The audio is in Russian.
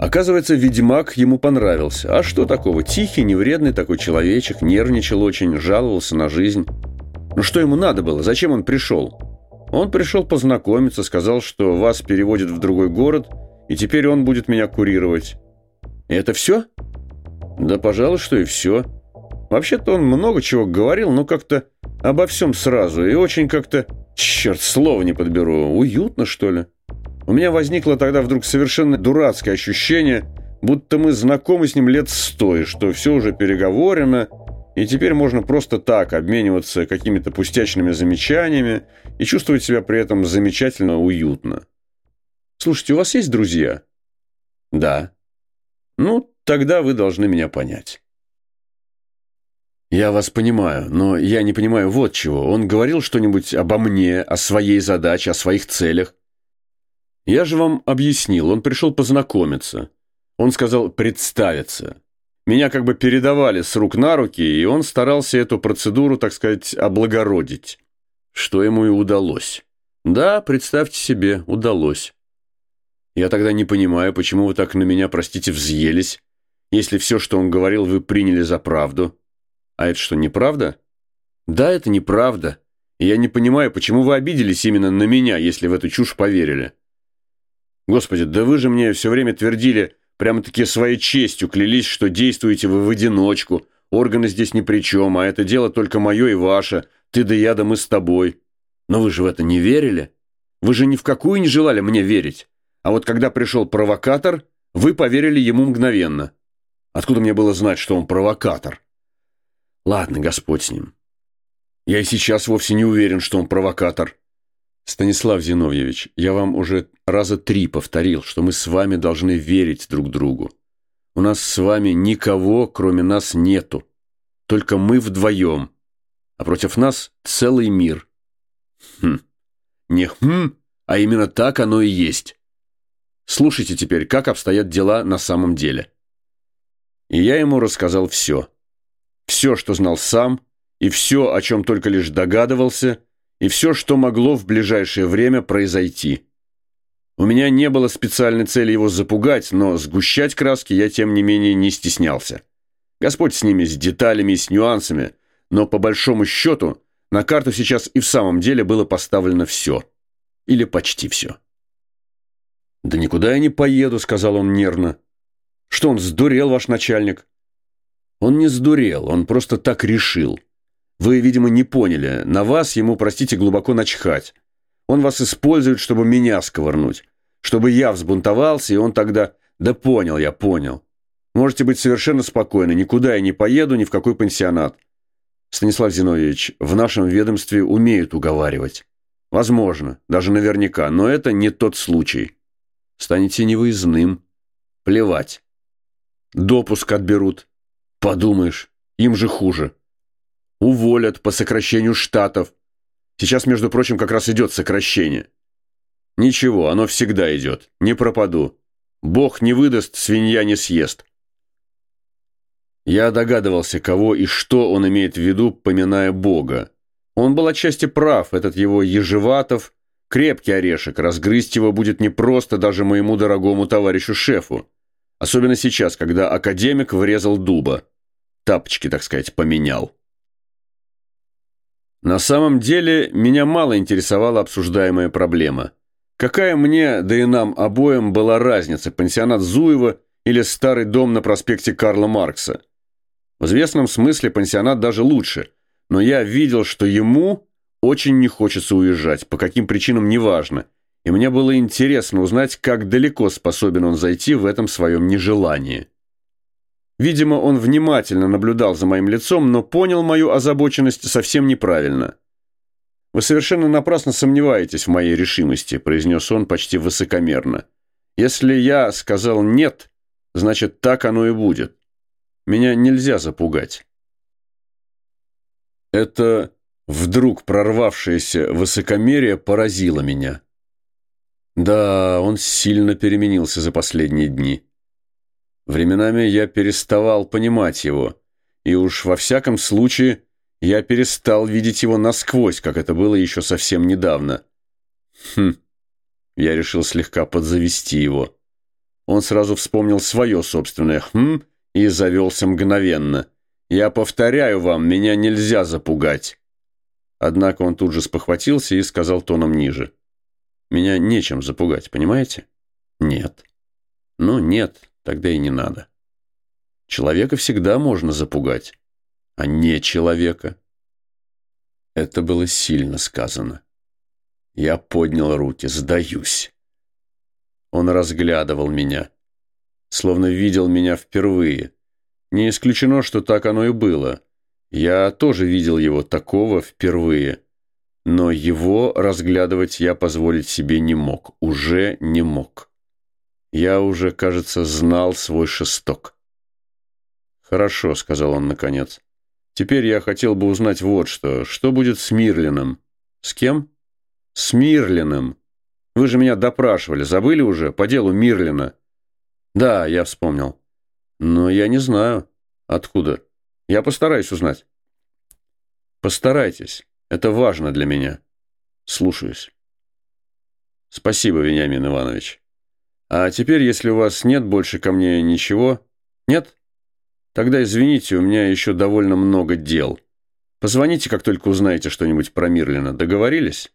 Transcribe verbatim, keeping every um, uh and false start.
Оказывается, ведьмак ему понравился. А что такого? Тихий, невредный такой человечек, нервничал очень, жаловался на жизнь. Ну что ему надо было? Зачем он пришел? Он пришел познакомиться, сказал, что вас переводят в другой город, и теперь он будет меня курировать. И это все? Да, пожалуй, что и все. Вообще-то он много чего говорил, но как-то обо всем сразу. И очень как-то, черт, слова не подберу, уютно, что ли. У меня возникло тогда вдруг совершенно дурацкое ощущение, будто мы знакомы с ним лет сто, и что все уже переговорено, и теперь можно просто так обмениваться какими-то пустячными замечаниями и чувствовать себя при этом замечательно уютно. Слушайте, у вас есть друзья? Да. Ну, тогда вы должны меня понять. Я вас понимаю, но я не понимаю вот чего. Он говорил что-нибудь обо мне, о своей задаче, о своих целях? Я же вам объяснил, он пришел познакомиться. Он сказал представиться. Меня как бы передавали с рук на руки, и он старался эту процедуру, так сказать, облагородить. Что ему и удалось. Да, представьте себе, удалось. Я тогда не понимаю, почему вы так на меня, простите, взъелись, если все, что он говорил, вы приняли за правду. А это что, неправда? Да, это неправда. И я не понимаю, почему вы обиделись именно на меня, если в эту чушь поверили. Господи, да вы же мне все время твердили, прямо-таки своей честью клялись, что действуете вы в одиночку, органы здесь ни при чем, а это дело только мое и ваше, ты да я да мы с тобой. Но вы же в это не верили? Вы же ни в какую не желали мне верить. А вот когда пришел провокатор, вы поверили ему мгновенно. Откуда мне было знать, что он провокатор? Ладно, Господь с ним. Я и сейчас вовсе не уверен, что он провокатор. Станислав Зиновьевич, я вам уже раза три повторил, что мы с вами должны верить друг другу. У нас с вами никого, кроме нас, нету. Только мы вдвоем. А против нас целый мир. Хм. Не хм, а именно так оно и есть. Слушайте теперь, как обстоят дела на самом деле. И я ему рассказал все. Все, что знал сам, и все, о чем только лишь догадывался, и все, что могло в ближайшее время произойти. У меня не было специальной цели его запугать, но сгущать краски я, тем не менее, не стеснялся. Господь с ними, с деталями и с нюансами, но по большому счету на карту сейчас и в самом деле было поставлено все. Или почти все. «Да никуда я не поеду», — сказал он нервно. «Что, он сдурел, ваш начальник?» «Он не сдурел, он просто так решил. Вы, видимо, не поняли. На вас ему, простите, глубоко начхать. Он вас использует, чтобы меня сковырнуть. Чтобы я взбунтовался, и он тогда... Да понял я, понял. Можете быть совершенно спокойны. Никуда я не поеду, ни в какой пансионат. Станислав Зиновьевич, в нашем ведомстве умеют уговаривать. Возможно, даже наверняка, но это не тот случай. Станете невыездным. Плевать. Допуск отберут. Подумаешь, им же хуже. Уволят по сокращению штатов. Сейчас, между прочим, как раз идет сокращение. Ничего, оно всегда идет. Не пропаду. Бог не выдаст, свинья не съест. Я догадывался, кого и что он имеет в виду, поминая Бога. Он был отчасти прав, этот его Ежеватов, крепкий орешек, разгрызть его будет непросто даже моему дорогому товарищу-шефу. Особенно сейчас, когда академик врезал дуба. Тапочки, так сказать, поменял. На самом деле, меня мало интересовала обсуждаемая проблема. Какая мне, да и нам обоим, была разница, пансионат Зуева или старый дом на проспекте Карла Маркса? В известном смысле пансионат даже лучше, но я видел, что ему очень не хочется уезжать, по каким причинам неважно, и мне было интересно узнать, как далеко способен он зайти в этом своем нежелании. Видимо, он внимательно наблюдал за моим лицом, но понял мою озабоченность совсем неправильно. «Вы совершенно напрасно сомневаетесь в моей решимости», — произнес он почти высокомерно. «Если я сказал «нет», значит, так оно и будет. Меня нельзя запугать». Это вдруг прорвавшееся высокомерие поразило меня. Да, он сильно переменился за последние дни. Временами я переставал понимать его, и уж во всяком случае я перестал видеть его насквозь, как это было еще совсем недавно. Хм, я решил слегка подзавести его. Он сразу вспомнил свое собственное «хм» и завелся мгновенно. «Я повторяю вам, меня нельзя запугать». Однако он тут же спохватился и сказал тоном ниже. «Меня нечем запугать, понимаете?» «Нет». «Ну, нет, тогда и не надо. Человека всегда можно запугать, а не человека». Это было сильно сказано. Я поднял руки, сдаюсь. Он разглядывал меня, словно видел меня впервые. Не исключено, что так оно и было. Я тоже видел его такого впервые. Но его разглядывать я позволить себе не мог, уже не мог. Я уже, кажется, знал свой шесток. «Хорошо», — сказал он наконец. «Теперь я хотел бы узнать вот что. Что будет с Мирлином?» «С кем?» «С Мирлином. Вы же меня допрашивали. Забыли уже? По делу Мирлина». «Да, я вспомнил. Но я не знаю. Откуда? Я постараюсь узнать». «Постарайтесь. Это важно для меня. Слушаюсь». «Спасибо, Вениамин Иванович. А теперь, если у вас нет больше ко мне ничего...» «Нет? Тогда извините, у меня еще довольно много дел. Позвоните, как только узнаете что-нибудь про Мирлина. Договорились?»